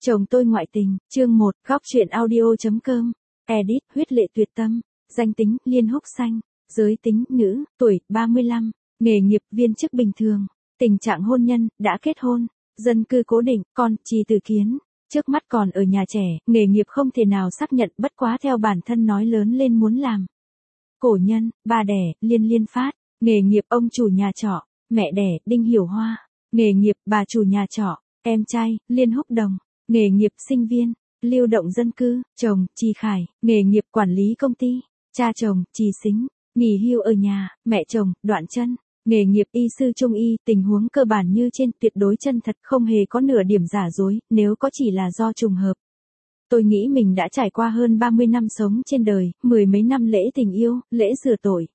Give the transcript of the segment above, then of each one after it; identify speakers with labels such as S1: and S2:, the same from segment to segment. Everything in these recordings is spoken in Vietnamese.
S1: Chồng tôi ngoại tình, chương 1, góc truyện audio.com, edit, huyết lệ tuyệt tâm, danh tính, Liên Húc Xanh, giới tính, nữ, tuổi, 35, nghề nghiệp, viên chức bình thường, tình trạng hôn nhân, đã kết hôn, dân cư cố định, con, Trì Tử Kiến, trước mắt còn ở nhà trẻ, nghề nghiệp không thể nào xác nhận bất quá theo bản thân nói lớn lên muốn làm. Cổ nhân, ba đẻ, Liên Phát, nghề nghiệp ông chủ nhà trọ, mẹ đẻ, Đinh Hiểu Hoa, nghề nghiệp bà chủ nhà trọ, em trai, Liên Húc Đồng. Nghề nghiệp sinh viên, lưu động dân cư, chồng, Trì Khải, nghề nghiệp quản lý công ty, cha chồng, Trì Sính, nghỉ hưu ở nhà, mẹ chồng, Đoạn Chân, nghề nghiệp y sư trung y, tình huống cơ bản như trên, tuyệt đối chân thật, không hề có nửa điểm giả dối, nếu có chỉ là do trùng hợp. Tôi nghĩ mình đã trải qua hơn 30 năm sống trên đời, mười mấy năm lễ tình yêu, lễ rửa tội.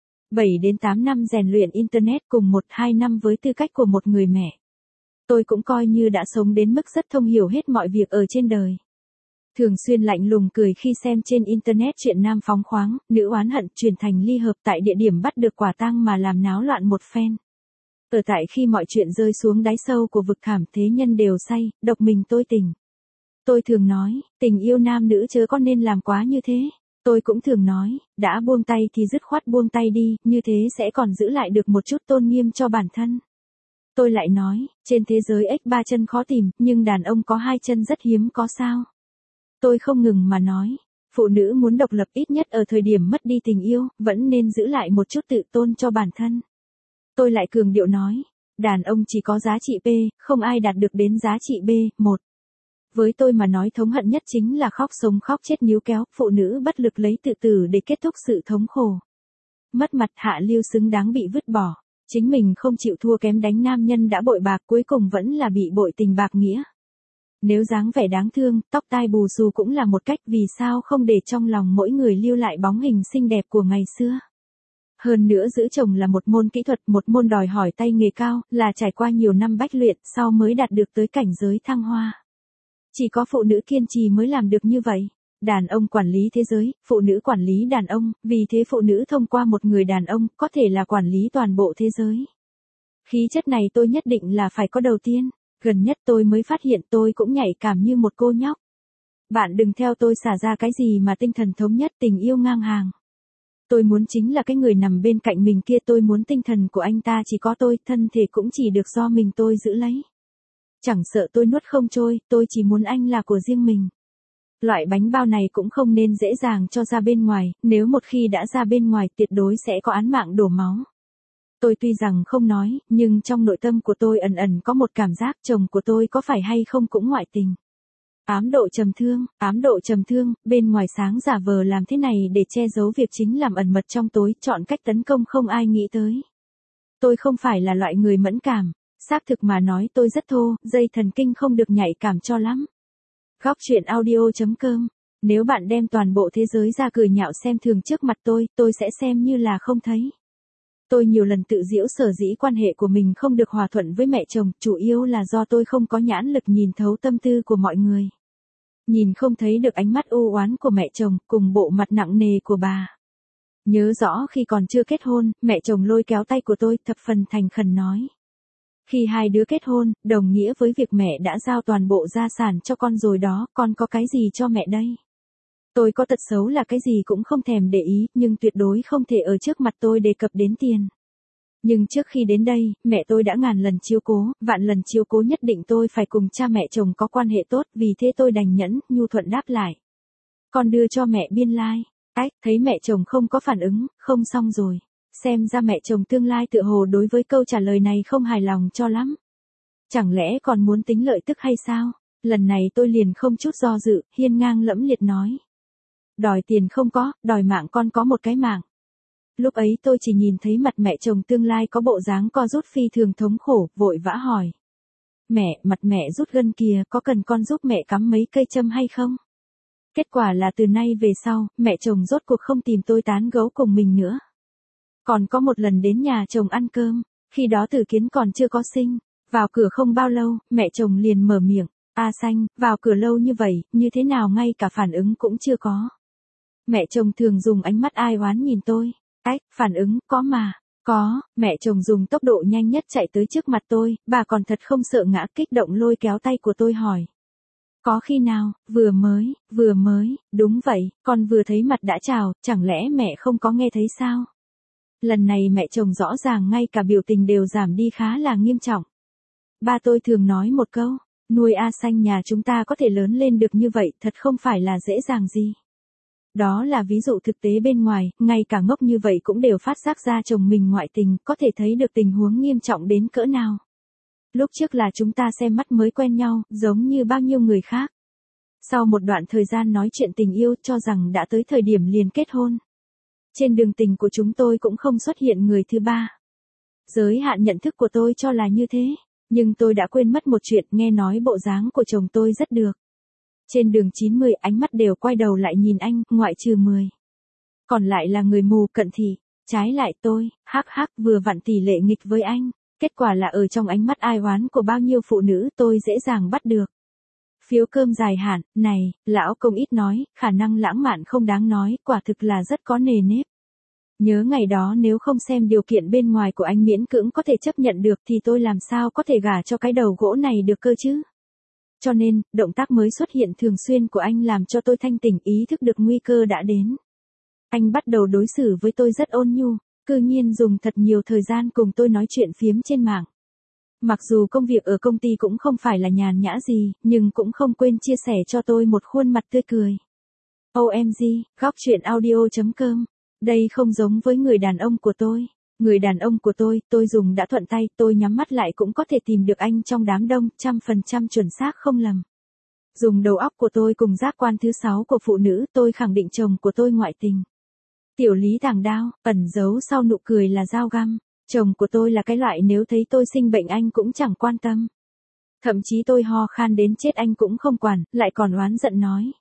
S1: 7 đến 8 năm rèn luyện Internet cùng 1-2 năm với tư cách của một người mẹ. Tôi cũng coi như đã sống đến mức rất thông hiểu hết mọi việc ở trên đời. Thường xuyên lạnh lùng cười khi xem trên Internet chuyện nam phóng khoáng, nữ oán hận chuyển thành ly hợp tại địa điểm bắt được quả tang mà làm náo loạn một phen. Ở tại khi mọi chuyện rơi xuống đáy sâu của vực thẳm thế nhân đều say, độc mình tôi tình. Tôi thường nói, tình yêu nam nữ chớ có nên làm quá như thế. Tôi cũng thường nói, đã buông tay thì dứt khoát buông tay đi, như thế sẽ còn giữ lại được một chút tôn nghiêm cho bản thân. Tôi lại nói, trên thế giới ếch 3 chân khó tìm, nhưng đàn ông có 2 chân rất hiếm có sao. Tôi không ngừng mà nói, phụ nữ muốn độc lập ít nhất ở thời điểm mất đi tình yêu, vẫn nên giữ lại một chút tự tôn cho bản thân. Tôi lại cường điệu nói, đàn ông chỉ có giá trị P, không ai đạt được đến giá trị B, 1. Với tôi mà nói thống hận nhất chính là khóc sống khóc chết níu kéo, phụ nữ bất lực lấy tự tử để kết thúc sự thống khổ. Mất mặt hạ lưu xứng đáng bị vứt bỏ. Chính mình không chịu thua kém đánh nam nhân đã bội bạc cuối cùng vẫn là bị bội tình bạc nghĩa. Nếu dáng vẻ đáng thương, tóc tai bù xù cũng là một cách vì sao không để trong lòng mỗi người lưu lại bóng hình xinh đẹp của ngày xưa. Hơn nữa giữ chồng là một môn kỹ thuật, một môn đòi hỏi tay nghề cao, là trải qua nhiều năm bách luyện sau mới đạt được tới cảnh giới thăng hoa. Chỉ có phụ nữ kiên trì mới làm được như vậy. Đàn ông quản lý thế giới, phụ nữ quản lý đàn ông, vì thế phụ nữ thông qua một người đàn ông, có thể là quản lý toàn bộ thế giới. Khí chất này tôi nhất định là phải có đầu tiên, gần nhất tôi mới phát hiện tôi cũng nhạy cảm như một cô nhóc. Bạn đừng theo tôi xả ra cái gì mà tinh thần thống nhất tình yêu ngang hàng. Tôi muốn chính là cái người nằm bên cạnh mình kia, tôi muốn tinh thần của anh ta chỉ có tôi, thân thể cũng chỉ được do mình tôi giữ lấy. Chẳng sợ tôi nuốt không trôi, tôi chỉ muốn anh là của riêng mình. Loại bánh bao này cũng không nên dễ dàng cho ra bên ngoài, nếu một khi đã ra bên ngoài tuyệt đối sẽ có án mạng đổ máu. Tôi tuy rằng không nói, nhưng trong nội tâm của tôi ẩn ẩn có một cảm giác chồng của tôi có phải hay không cũng ngoại tình. Ám độ trầm thương, bên ngoài sáng giả vờ làm thế này để che giấu việc chính làm ẩn mật trong tối, chọn cách tấn công không ai nghĩ tới. Tôi không phải là loại người mẫn cảm, xác thực mà nói tôi rất thô, dây thần kinh không được nhạy cảm cho lắm. Góc truyện audio.com, nếu bạn đem toàn bộ thế giới ra cười nhạo xem thường trước mặt tôi sẽ xem như là không thấy. Tôi nhiều lần tự giễu sở dĩ quan hệ của mình không được hòa thuận với mẹ chồng, chủ yếu là do tôi không có nhãn lực nhìn thấu tâm tư của mọi người. Nhìn không thấy được ánh mắt u oán của mẹ chồng, cùng bộ mặt nặng nề của bà. Nhớ rõ khi còn chưa kết hôn, mẹ chồng lôi kéo tay của tôi, thập phần thành khẩn nói. Khi hai đứa kết hôn, đồng nghĩa với việc mẹ đã giao toàn bộ gia sản cho con rồi đó, con có cái gì cho mẹ đây? Tôi có tật xấu là cái gì cũng không thèm để ý, nhưng tuyệt đối không thể ở trước mặt tôi đề cập đến tiền. Nhưng trước khi đến đây, mẹ tôi đã ngàn lần chiếu cố, vạn lần chiếu cố, nhất định tôi phải cùng cha mẹ chồng có quan hệ tốt, vì thế tôi đành nhẫn, nhu thuận đáp lại. Con đưa cho mẹ biên lai. Thấy mẹ chồng không có phản ứng, không xong rồi. Xem ra mẹ chồng tương lai tựa hồ đối với câu trả lời này không hài lòng cho lắm. Chẳng lẽ còn muốn tính lợi tức hay sao? Lần này tôi liền không chút do dự, hiên ngang lẫm liệt nói. Đòi tiền không có, đòi mạng con có một cái mạng. Lúc ấy tôi chỉ nhìn thấy mặt mẹ chồng tương lai có bộ dáng co rút phi thường thống khổ, vội vã hỏi. Mẹ, mặt mẹ rút gân kìa, có cần con giúp mẹ cắm mấy cây châm hay không? Kết quả là từ nay về sau, mẹ chồng rốt cuộc không tìm tôi tán gẫu cùng mình nữa. Còn có một lần đến nhà chồng ăn cơm, khi đó Tử Kiến còn chưa có sinh, vào cửa không bao lâu, mẹ chồng liền mở miệng, A Xanh, vào cửa lâu như vậy, như thế nào ngay cả phản ứng cũng chưa có. Mẹ chồng thường dùng ánh mắt ai oán nhìn tôi, phản ứng, có mà, có, mẹ chồng dùng tốc độ nhanh nhất chạy tới trước mặt tôi, bà còn thật không sợ ngã, kích động lôi kéo tay của tôi hỏi. Có khi nào, vừa mới, đúng vậy, con vừa thấy mặt đã chào, chẳng lẽ mẹ không có nghe thấy sao? Lần này mẹ chồng rõ ràng ngay cả biểu tình đều giảm đi khá là nghiêm trọng. Ba tôi thường nói một câu, nuôi A Xanh nhà chúng ta có thể lớn lên được như vậy thật không phải là dễ dàng gì. Đó là ví dụ thực tế bên ngoài, ngay cả ngốc như vậy cũng đều phát giác ra chồng mình ngoại tình, có thể thấy được tình huống nghiêm trọng đến cỡ nào. Lúc trước là chúng ta xem mắt mới quen nhau, giống như bao nhiêu người khác. Sau một đoạn thời gian nói chuyện tình yêu cho rằng đã tới thời điểm liền kết hôn. Trên đường tình của chúng tôi cũng không xuất hiện người thứ ba. Giới hạn nhận thức của tôi cho là như thế, nhưng tôi đã quên mất một chuyện, nghe nói bộ dáng của chồng tôi rất được. Trên đường 90 ánh mắt đều quay đầu lại nhìn anh, ngoại trừ 10. Còn lại là người mù cận thị, trái lại tôi, vừa vặn tỷ lệ nghịch với anh. Kết quả là ở trong ánh mắt ai oán của bao nhiêu phụ nữ tôi dễ dàng bắt được. Phiếu cơm dài hạn, này, lão công ít nói, khả năng lãng mạn không đáng nói, quả thực là rất có nề nếp. Nhớ ngày đó nếu không xem điều kiện bên ngoài của anh miễn cưỡng có thể chấp nhận được thì tôi làm sao có thể gả cho cái đầu gỗ này được cơ chứ. Cho nên, động tác mới xuất hiện thường xuyên của anh làm cho tôi thanh tỉnh ý thức được nguy cơ đã đến. Anh bắt đầu đối xử với tôi rất ôn nhu, cư nhiên dùng thật nhiều thời gian cùng tôi nói chuyện phiếm trên mạng. Mặc dù công việc ở công ty cũng không phải là nhàn nhã gì, nhưng cũng không quên chia sẻ cho tôi một khuôn mặt tươi cười. OMG, góc chuyện audio.com. Đây không giống với người đàn ông của tôi. Người đàn ông của tôi dùng đã thuận tay, tôi nhắm mắt lại cũng có thể tìm được anh trong đám đông, 100% chuẩn xác không lầm. Dùng đầu óc của tôi cùng giác quan thứ 6 của phụ nữ, tôi khẳng định chồng của tôi ngoại tình. Tiểu lý tàng đao, ẩn giấu sau nụ cười là dao găm. Chồng của tôi là cái loại nếu thấy tôi sinh bệnh anh cũng chẳng quan tâm. Thậm chí tôi ho khan đến chết anh cũng không quản, lại còn oán giận nói.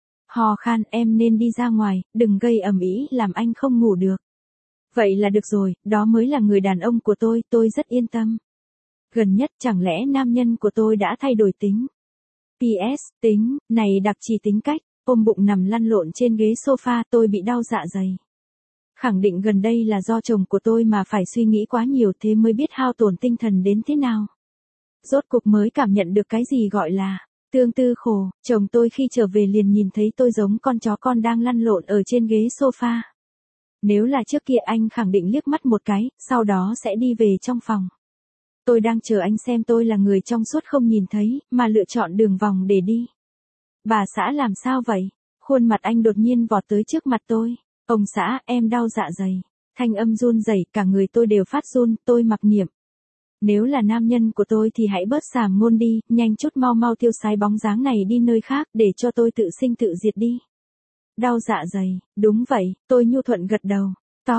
S1: Ho khan em nên đi ra ngoài, đừng gây ầm ĩ làm anh không ngủ được. Vậy là được rồi, đó mới là người đàn ông của tôi rất yên tâm. Gần nhất chẳng lẽ nam nhân của tôi đã thay đổi tính. PS, tính, này đặc trì tính cách, ôm bụng nằm lăn lộn trên ghế sofa tôi bị đau dạ dày. Khẳng định gần đây là do chồng của tôi mà phải suy nghĩ quá nhiều thế mới biết hao tổn tinh thần đến thế nào. Rốt cục mới cảm nhận được cái gì gọi là tương tư khổ, chồng tôi khi trở về liền nhìn thấy tôi giống con chó con đang lăn lộn ở trên ghế sofa. Nếu là trước kia anh khẳng định liếc mắt một cái, sau đó sẽ đi về trong phòng. Tôi đang chờ anh xem tôi là người trong suốt không nhìn thấy, mà lựa chọn đường vòng để đi. Bà xã làm sao vậy? Khuôn mặt anh đột nhiên vọt tới trước mặt tôi. Ông xã, em đau dạ dày. Thanh âm run rẩy, cả người tôi đều phát run, tôi mặc niệm. Nếu là nam nhân của tôi thì hãy bớt xàm ngôn đi, nhanh chút mau tiêu sái bóng dáng này đi nơi khác để cho tôi tự sinh tự diệt đi. Đau dạ dày, đúng vậy, tôi nhu thuận gật đầu.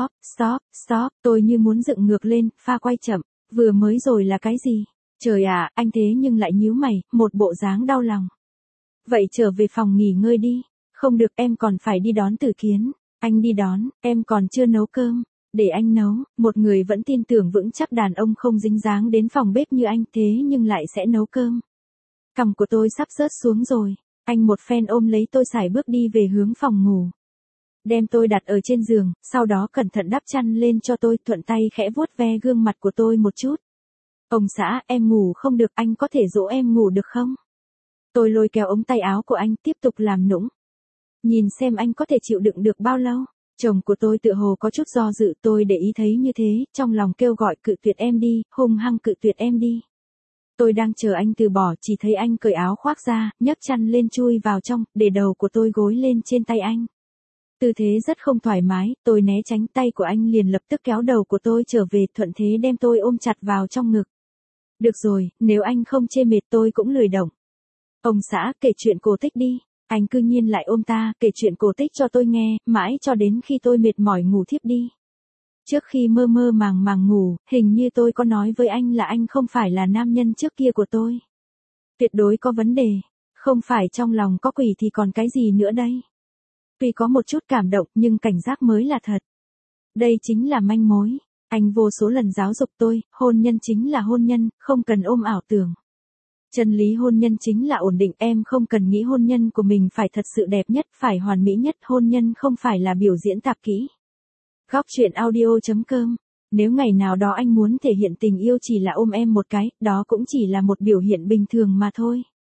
S1: Stop, tôi như muốn dựng ngược lên, pha quay chậm, vừa mới rồi là cái gì? Trời ạ, anh thế nhưng lại nhíu mày, một bộ dáng đau lòng. Vậy trở về phòng nghỉ ngơi đi, không được em còn phải đi đón Tử Kiến. Anh đi đón, em còn chưa nấu cơm, để anh nấu, một người vẫn tin tưởng vững chắc đàn ông không dính dáng đến phòng bếp như anh thế nhưng lại sẽ nấu cơm. Cằm của tôi sắp rớt xuống rồi, anh một phen ôm lấy tôi sải bước đi về hướng phòng ngủ. Đem tôi đặt ở trên giường, sau đó cẩn thận đắp chăn lên cho tôi, thuận tay khẽ vuốt ve gương mặt của tôi một chút. Ông xã, em ngủ không được, anh có thể dỗ em ngủ được không? Tôi lôi kéo ống tay áo của anh tiếp tục làm nũng. Nhìn xem anh có thể chịu đựng được bao lâu. Chồng của tôi tựa hồ có chút do dự, tôi để ý thấy như thế, trong lòng kêu gọi cự tuyệt em đi, hung hăng cự tuyệt em đi. Tôi đang chờ anh từ bỏ, chỉ thấy anh cởi áo khoác ra, nhấc chăn lên chui vào trong, để đầu của tôi gối lên trên tay anh. Tư thế rất không thoải mái, tôi né tránh, tay của anh liền lập tức kéo đầu của tôi trở về, thuận thế đem tôi ôm chặt vào trong ngực. Được rồi, nếu anh không chê mệt tôi cũng lười động. Ông xã, kể chuyện cổ tích đi. Anh cư nhiên lại ôm ta, kể chuyện cổ tích cho tôi nghe, mãi cho đến khi tôi mệt mỏi ngủ thiếp đi. Trước khi mơ màng ngủ, hình như tôi có nói với anh là anh không phải là nam nhân trước kia của tôi. Tuyệt đối có vấn đề, không phải trong lòng có quỷ thì còn cái gì nữa đây. Tuy có một chút cảm động nhưng cảnh giác mới là thật. Đây chính là manh mối. Anh vô số lần giáo dục tôi, hôn nhân chính là hôn nhân, không cần ôm ảo tưởng. Chân lý hôn nhân chính là ổn định, em không cần nghĩ hôn nhân của mình phải thật sự đẹp nhất, phải hoàn mỹ nhất, hôn nhân không phải là biểu diễn tạp kỹ. Góc chuyện audio.com. Nếu ngày nào đó anh muốn thể hiện tình yêu chỉ là ôm em một cái, đó cũng chỉ là một biểu hiện bình thường mà thôi.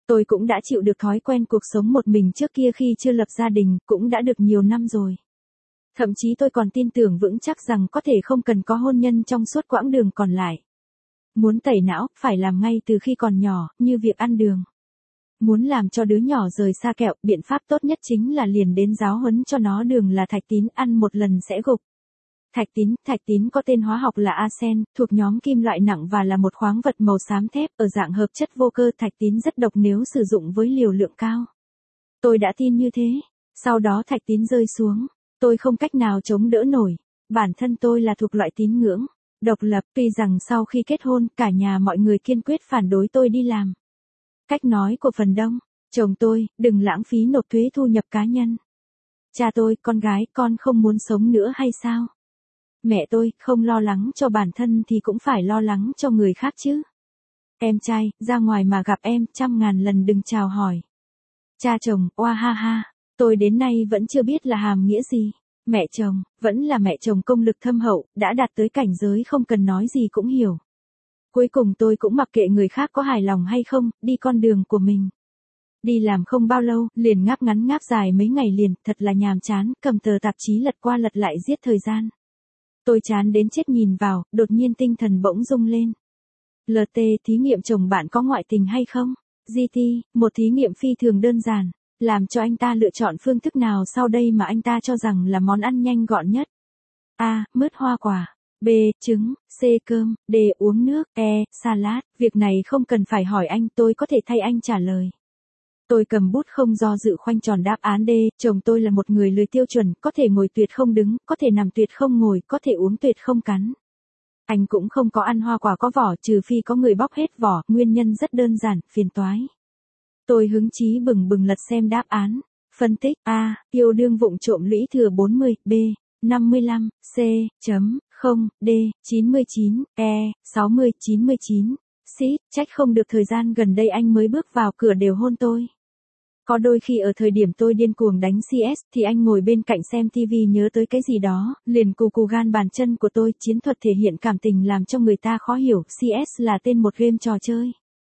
S1: Tôi cũng đã chịu được thói quen cuộc sống một mình trước kia khi chưa lập gia đình, cũng đã được nhiều năm rồi. Thậm chí tôi còn tin tưởng vững chắc rằng có thể không cần có hôn nhân trong suốt quãng đường còn lại. Muốn tẩy não, phải làm ngay từ khi còn nhỏ, như việc ăn đường. Muốn làm cho đứa nhỏ rời xa kẹo, biện pháp tốt nhất chính là liền đến giáo huấn cho nó đường là thạch tín, ăn một lần sẽ gục. Thạch tín có tên hóa học là arsen, thuộc nhóm kim loại nặng và là một khoáng vật màu xám thép ở dạng hợp chất vô cơ. Thạch tín rất độc nếu sử dụng với liều lượng cao. Tôi đã tin như thế. Sau đó thạch tín rơi xuống. Tôi không cách nào chống đỡ nổi. Bản thân tôi là thuộc loại tín ngưỡng độc lập, tuy rằng sau khi kết hôn, cả nhà mọi người kiên quyết phản đối tôi đi làm. Cách nói của phần đông, chồng tôi, đừng lãng phí nộp thuế thu nhập cá nhân. Cha tôi, con gái, con không muốn sống nữa hay sao? Mẹ tôi, không lo lắng cho bản thân thì cũng phải lo lắng cho người khác chứ. Em trai, ra ngoài mà gặp em, 100.000 lần đừng chào hỏi. Cha chồng, oa ha ha, tôi đến nay vẫn chưa biết là hàm nghĩa gì. Mẹ chồng, vẫn là mẹ chồng công lực thâm hậu, đã đạt tới cảnh giới không cần nói gì cũng hiểu. Cuối cùng tôi cũng mặc kệ người khác có hài lòng hay không, đi con đường của mình. Đi làm không bao lâu, liền ngáp ngắn ngáp dài mấy ngày liền, thật là nhàm chán, cầm tờ tạp chí lật qua lật lại giết thời gian. Tôi chán đến chết nhìn vào, đột nhiên tinh thần bỗng rung lên. LT, thí nghiệm chồng bạn có ngoại tình hay không? GT, một thí nghiệm phi thường đơn giản. Làm cho anh ta lựa chọn phương thức nào sau đây mà anh ta cho rằng là món ăn nhanh gọn nhất? A. Mứt hoa quả. B. Trứng. C. Cơm. D. Uống nước. E. Salad. Việc này không cần phải hỏi anh, tôi có thể thay anh trả lời. Tôi cầm bút không do dự khoanh tròn đáp án D. Chồng tôi là một người lười tiêu chuẩn, có thể ngồi tuyệt không đứng, có thể nằm tuyệt không ngồi, có thể uống tuyệt không cắn. Anh cũng không có ăn hoa quả có vỏ, trừ phi có người bóc hết vỏ, nguyên nhân rất đơn giản, phiền toái. Tôi hứng chí bừng bừng lật xem đáp án. Phân tích. A. Yêu đương vụng trộm lũy thừa 40. B. 55. C. Không. D. 99. E. 60. 99. Xít, trách không được thời gian gần đây anh mới bước vào cửa đều hôn tôi. Có đôi khi ở thời điểm tôi điên cuồng đánh CS thì anh ngồi bên cạnh xem TV nhớ tới cái gì đó, liền cù cù gan bàn chân của tôi. Chiến thuật thể hiện cảm tình làm cho người ta khó hiểu. CS là tên một game trò chơi.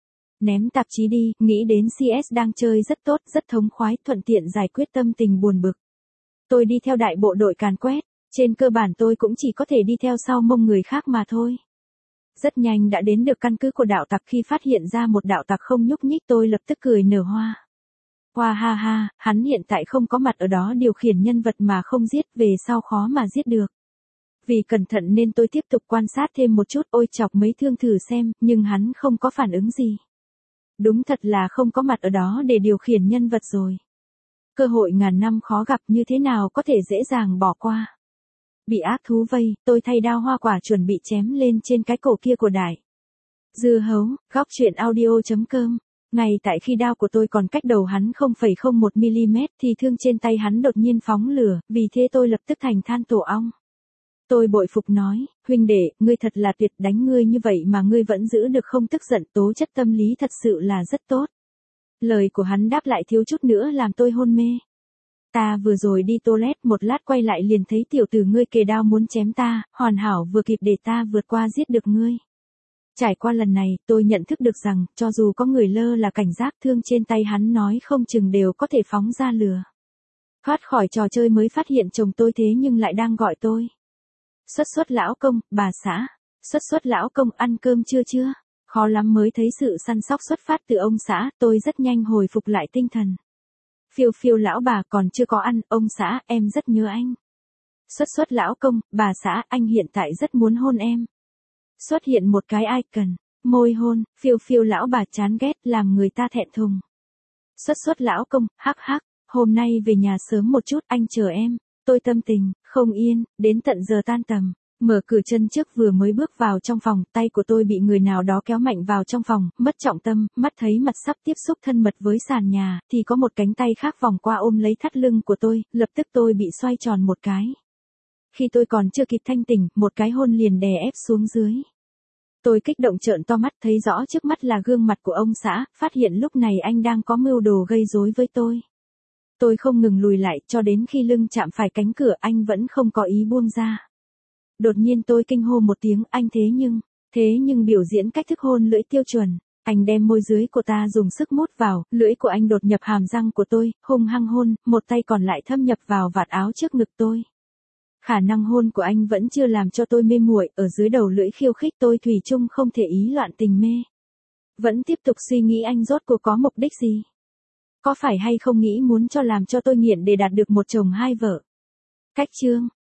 S1: Ném tạp chí đi, nghĩ đến CS đang chơi rất tốt, rất thống khoái, thuận tiện giải quyết tâm tình buồn bực. Tôi đi theo đại bộ đội càn quét, trên cơ bản tôi cũng chỉ có thể đi theo sau mông người khác mà thôi. Rất nhanh đã đến được căn cứ của đạo tặc, khi phát hiện ra một đạo tặc không nhúc nhích tôi lập tức cười nở hoa. Hoa ha ha, hắn hiện tại không có mặt ở đó điều khiển nhân vật mà không giết, về sau khó mà giết được. Vì cẩn thận nên tôi tiếp tục quan sát thêm một chút, ôi chọc mấy thương thử xem, nhưng hắn không có phản ứng gì. Đúng thật là không có mặt ở đó để điều khiển nhân vật rồi. Cơ hội ngàn năm khó gặp, như thế nào có thể dễ dàng bỏ qua. Bị ác thú vây, tôi thay đao hoa quả chuẩn bị chém lên trên cái cổ kia của đại dưa hấu. Góc truyện audio.com. Ngay tại khi đao của tôi còn cách đầu hắn 0,01mm thì thương trên tay hắn đột nhiên phóng lửa, vì thế tôi lập tức thành than tổ ong. Tôi bội phục nói, huynh đệ, ngươi thật là tuyệt, đánh ngươi như vậy mà ngươi vẫn giữ được không tức giận, tố chất tâm lý thật sự là rất tốt. Lời của hắn đáp lại thiếu chút nữa làm tôi hôn mê. Ta vừa rồi đi toilet, một lát quay lại liền thấy tiểu tử ngươi kề đao muốn chém ta, hoàn hảo vừa kịp để ta vượt qua giết được ngươi. Trải qua lần này, tôi nhận thức được rằng, cho dù có người lơ là cảnh giác, thương trên tay hắn nói không chừng đều có thể phóng ra lửa. Thoát khỏi trò chơi mới phát hiện chồng tôi thế nhưng lại đang gọi tôi. Xuất lão công, bà xã. Xuất lão công, ăn cơm chưa? Khó lắm mới thấy sự săn sóc xuất phát từ ông xã, tôi rất nhanh hồi phục lại tinh thần. Phiêu lão bà, còn chưa có ăn, ông xã, em rất nhớ anh. Xuất lão công, bà xã, anh hiện tại rất muốn hôn em. Xuất hiện một cái icon, môi hôn, phiêu lão bà chán ghét, làm người ta thẹn thùng. Xuất lão công, hắc hắc, hôm nay về nhà sớm một chút, anh chờ em. Tôi tâm tình không yên, đến tận giờ tan tầm, mở cửa chân trước vừa mới bước vào trong phòng, tay của tôi bị người nào đó kéo mạnh vào trong phòng, mất trọng tâm, mắt thấy mặt sắp tiếp xúc thân mật với sàn nhà, thì có một cánh tay khác vòng qua ôm lấy thắt lưng của tôi, lập tức tôi bị xoay tròn một cái. Khi tôi còn chưa kịp thanh tỉnh, một cái hôn liền đè ép xuống dưới. Tôi kích động trợn to mắt, thấy rõ trước mắt là gương mặt của ông xã, phát hiện lúc này anh đang có mưu đồ gây rối với tôi. Tôi không ngừng lùi lại, cho đến khi lưng chạm phải cánh cửa anh vẫn không có ý buông ra. Đột nhiên tôi kinh hô một tiếng, anh thế nhưng biểu diễn cách thức hôn lưỡi tiêu chuẩn. Anh đem môi dưới của ta dùng sức mút vào, lưỡi của anh đột nhập hàm răng của tôi, hung hăng hôn, một tay còn lại thâm nhập vào vạt áo trước ngực tôi. Khả năng hôn của anh vẫn chưa làm cho tôi mê muội, ở dưới đầu lưỡi khiêu khích tôi thủy chung không thể ý loạn tình mê. Vẫn tiếp tục suy nghĩ anh rốt cuộc có mục đích gì. Có phải hay không nghĩ muốn làm cho tôi nghiện để đạt được một chồng hai vợ. Cách chương